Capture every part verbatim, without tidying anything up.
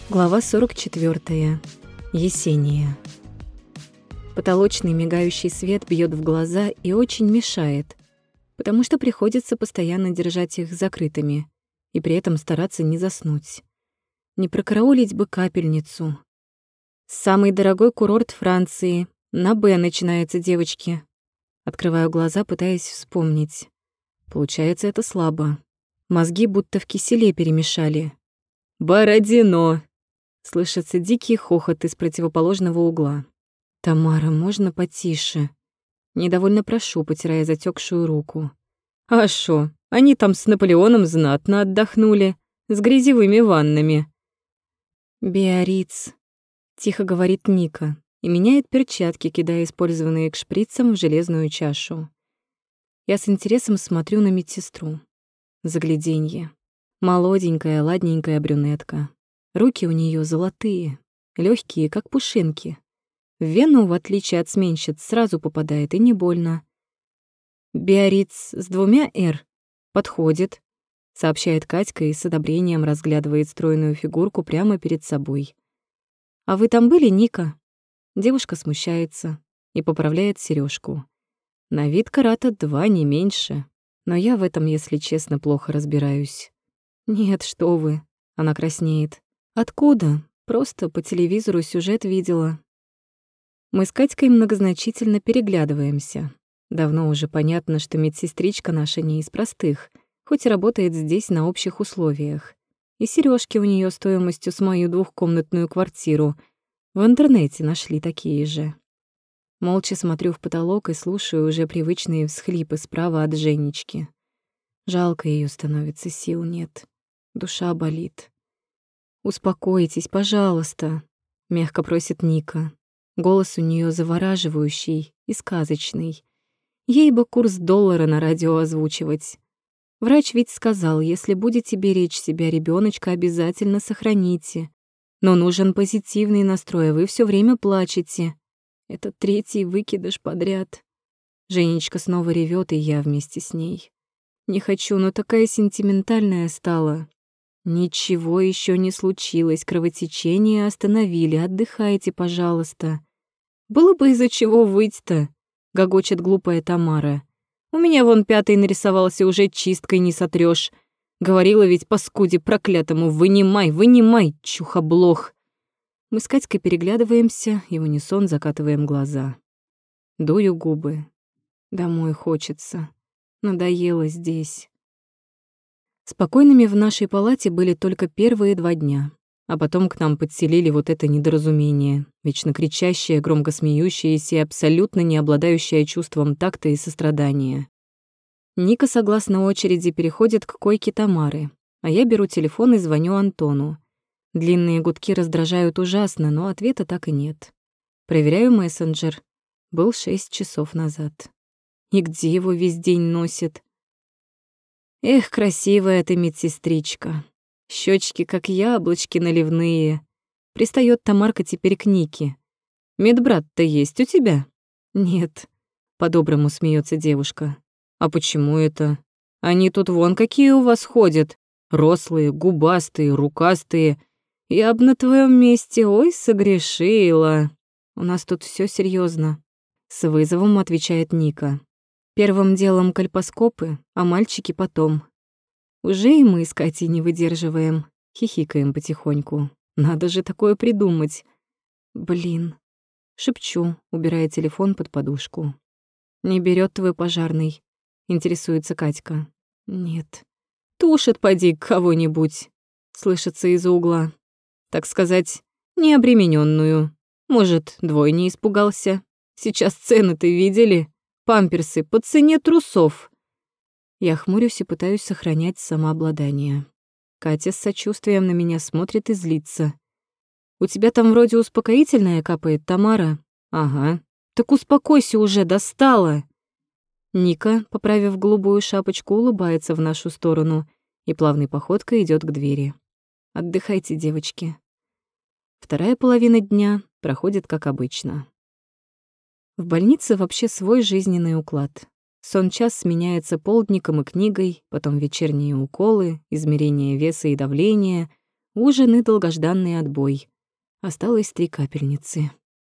Глава сорок четвёртая. Есения. Потолочный мигающий свет бьёт в глаза и очень мешает, потому что приходится постоянно держать их закрытыми и при этом стараться не заснуть. Не прокараулить бы капельницу. Самый дорогой курорт Франции. На «Б» начинается, девочки. Открываю глаза, пытаясь вспомнить. Получается, это слабо. Мозги будто в киселе перемешали. «Бородино!» Слышится дикий хохот из противоположного угла. «Тамара, можно потише?» Недовольно прошу, потирая затёкшую руку. «А шо, они там с Наполеоном знатно отдохнули, с грязевыми ваннами». «Биарриц», — тихо говорит Ника и меняет перчатки, кидая использованные к шприцам в железную чашу. Я с интересом смотрю на медсестру. Загляденье. Молоденькая, ладненькая брюнетка. Руки у неё золотые, лёгкие, как пушинки. В вену, в отличие от сменщиц, сразу попадает и не больно. «Биарриц с двумя «р» подходит», — сообщает Катька и с одобрением разглядывает стройную фигурку прямо перед собой. «А вы там были, Ника?» Девушка смущается и поправляет серёжку. На вид карата два, не меньше, но я в этом, если честно, плохо разбираюсь. «Нет, что вы», — она краснеет. «Откуда? Просто по телевизору сюжет видела». Мы с Катькой многозначительно переглядываемся. Давно уже понятно, что медсестричка наша не из простых, хоть и работает здесь на общих условиях. И серёжки у неё стоимостью с мою двухкомнатную квартиру в интернете нашли такие же. Молча смотрю в потолок и слушаю уже привычные всхлипы справа от Женечки. Жалко её становится, сил нет. Душа болит. «Успокойтесь, пожалуйста», — мягко просит Ника. Голос у неё завораживающий и сказочный. Ей бы курс доллара на радио озвучивать. Врач ведь сказал, если будете беречь себя, ребёночка обязательно сохраните. Но нужен позитивный настрой, а вы всё время плачете. Это третий выкидыш подряд. Женечка снова ревёт, и я вместе с ней. Не хочу, но такая сентиментальная стала. Ничего ещё не случилось, кровотечение остановили, отдыхайте, пожалуйста. Было бы из-за чего выть-то, гогочет глупая Тамара. У меня вон пятый нарисовался, уже чисткой не сотрёшь. Говорила ведь паскуде проклятому: вынимай, вынимай, чухоблох. Мы с Катькой переглядываемся и в унисон закатываем глаза. Дую губы. Домой хочется. Надоело здесь. Спокойными в нашей палате были только первые два дня, а потом к нам подселили вот это недоразумение, вечно кричащее, громко смеющееся и абсолютно не обладающее чувством такта и сострадания. Ника, согласно очереди, переходит к койке Тамары, а я беру телефон и звоню Антону. Длинные гудки раздражают ужасно, но ответа так и нет. Проверяю мессенджер. Был шесть часов назад. И где его весь день носит? Эх, красивая ты медсестричка. Щёчки как яблочки наливные. Пристаёт Тамарка теперь к Нике. Медбрат-то есть у тебя? Нет. По-доброму смеётся девушка. А почему это? Они тут вон какие у вас ходят. Рослые, губастые, рукастые. Я б на твоём месте, ой, согрешила. У нас тут всё серьёзно. С вызовом отвечает Ника. Первым делом кольпоскопы, а мальчики потом. Уже и мы с Катей не выдерживаем, хихикаем потихоньку. Надо же такое придумать. Блин. Шепчу, убирая телефон под подушку. Не берет твой пожарный, интересуется Катька. Нет. Тушит поди кого-нибудь, слышится из-за угла. Так сказать, необременённую. Может, двойне испугался. Сейчас цены-то видели? Памперсы по цене трусов. Я хмурюсь и пытаюсь сохранять самообладание. Катя с сочувствием на меня смотрит и злится. «У тебя там вроде успокоительное капает, Тамара?» «Ага. Так успокойся уже, достала!» Ника, поправив голубую шапочку, улыбается в нашу сторону и плавной походкой идёт к двери. «Отдыхайте, девочки». Вторая половина дня проходит как обычно. В больнице вообще свой жизненный уклад. Сон-час сменяется полдником и книгой, потом вечерние уколы, измерение веса и давления, Ужин и долгожданный отбой. Осталось три капельницы.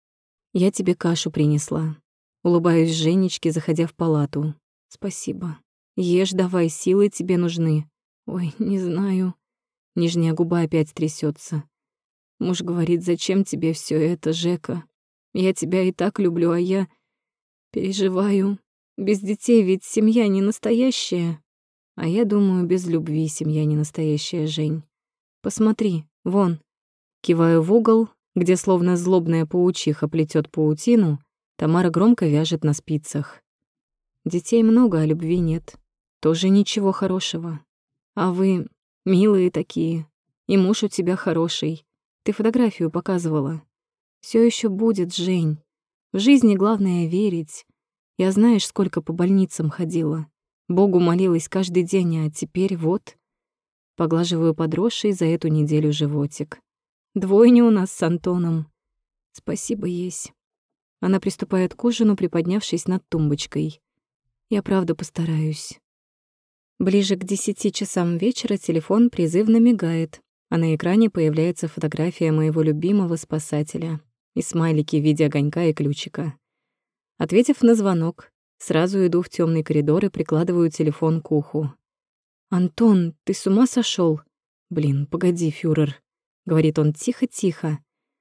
Я тебе кашу принесла. Улыбаюсь Женечке, заходя в палату. Спасибо. Ешь давай, силы тебе нужны. Ой, не знаю. Нижняя губа опять трясется. Муж говорит, зачем тебе все это, Жека? Я тебя и так люблю, а я переживаю. Без детей ведь семья не настоящая. А я думаю, без любви семья не настоящая, Жень. Посмотри, вон. Киваю в угол, где словно злобная паучиха плетёт паутину, Тамара громко вяжет на спицах. Детей много, а любви нет. Тоже ничего хорошего. А вы милые такие. И муж у тебя хороший. Ты фотографию показывала. Всё ещё будет, Жень. В жизни главное верить. Я знаешь, сколько по больницам ходила. Богу молилась каждый день, а теперь вот. Поглаживаю подросший за эту неделю животик. Двойня у нас с Антоном. Спасибо, есть. Она приступает к ужину, приподнявшись над тумбочкой. Я правда постараюсь. Ближе к десяти часам вечера телефон призывно мигает, а на экране появляется фотография моего любимого спасателя и смайлики в виде огонька и ключика. Ответив на звонок, сразу иду в тёмный коридор и прикладываю телефон к уху. «Антон, ты с ума сошёл? Блин, погоди, фюрер», — говорит он тихо-тихо.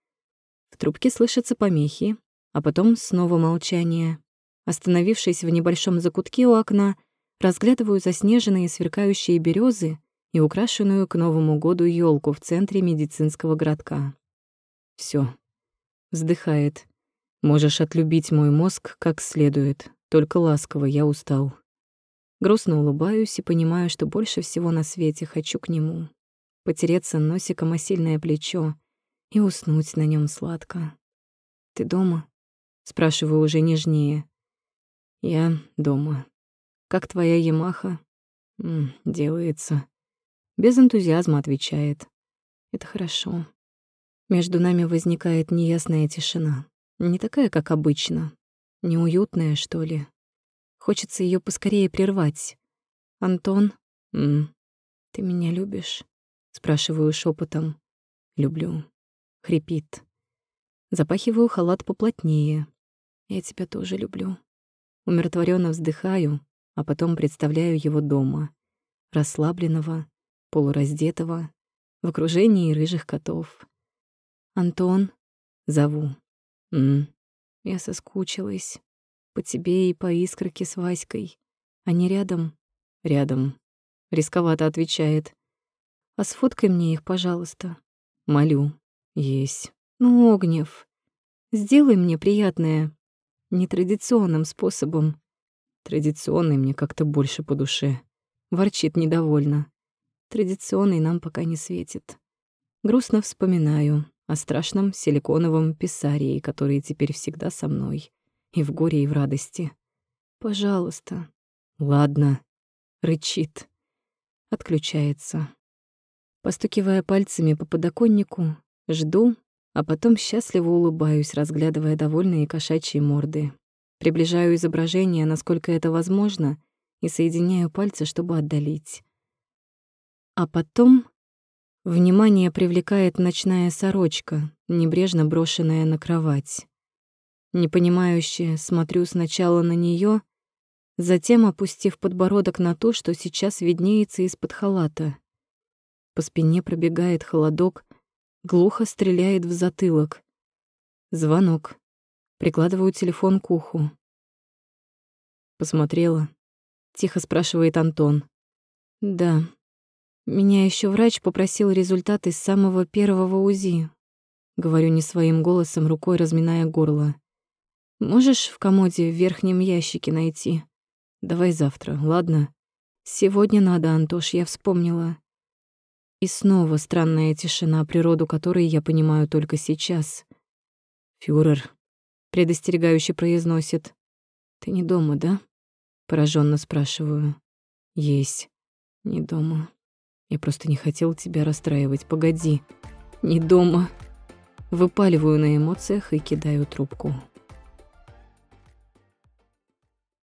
В трубке слышатся помехи, а потом снова молчание. Остановившись в небольшом закутке у окна, разглядываю заснеженные сверкающие берёзы и украшенную к Новому году ёлку в центре медицинского городка. «Всё», — вздыхает. «Можешь отлюбить мой мозг как следует, только ласково, я устал». Грустно улыбаюсь и понимаю, что больше всего на свете хочу к нему. Потереться носиком о сильное плечо и уснуть на нём сладко. «Ты дома?» — спрашиваю уже нежнее. «Я дома. Как твоя Ямаха?» М, «Делается». Без энтузиазма отвечает. «Это хорошо». Между нами возникает неясная тишина. Не такая, как обычно. Неуютная, что ли. Хочется её поскорее прервать. «Антон, М, ты меня любишь?» Спрашиваю шёпотом. «Люблю». Хрипит. Запахиваю халат поплотнее. «Я тебя тоже люблю». Умиротворённо вздыхаю, а потом представляю его дома. Расслабленного, полураздетого, в окружении рыжих котов. «Антон», — зову. «М, я соскучилась. По тебе и по искорке с Васькой. Они рядом?» «Рядом». Рисковато отвечает. «А сфоткай мне их, пожалуйста». «Молю». «Есть». «Ну, Огнев, сделай мне приятное нетрадиционным способом». «Традиционный мне как-то больше по душе». Ворчит недовольно. «Традиционный нам пока не светит». Грустно вспоминаю о страшном силиконовом писарии, который теперь всегда со мной. И в горе, и в радости. «Пожалуйста». «Ладно», — рычит. Отключается. Постукивая пальцами по подоконнику, жду, а потом счастливо улыбаюсь, разглядывая довольные кошачьи морды. Приближаю изображение, насколько это возможно, и соединяю пальцы, чтобы отдалить. А потом внимание привлекает ночная сорочка, небрежно брошенная на кровать. Непонимающе смотрю сначала на неё, затем опустив подбородок на то, что сейчас виднеется из-под халата. По спине пробегает холодок, глухо стреляет в затылок. Звонок. Прикладываю телефон к уху. «Посмотрела?» — тихо спрашивает Антон. «Да. Меня ещё врач попросил результат из самого первого УЗИ». Говорю не своим голосом, рукой разминая горло. «Можешь в комоде в верхнем ящике найти? Давай завтра, ладно? Сегодня надо, Антош, я вспомнила». И снова странная тишина, природу которой я понимаю только сейчас. «Фюрер», — предостерегающе произносит. «Ты не дома, да?» Поражённо спрашиваю. «Есть. Не дома. Я просто не хотел тебя расстраивать. Погоди. Не дома». Выпаливаю на эмоциях и кидаю трубку.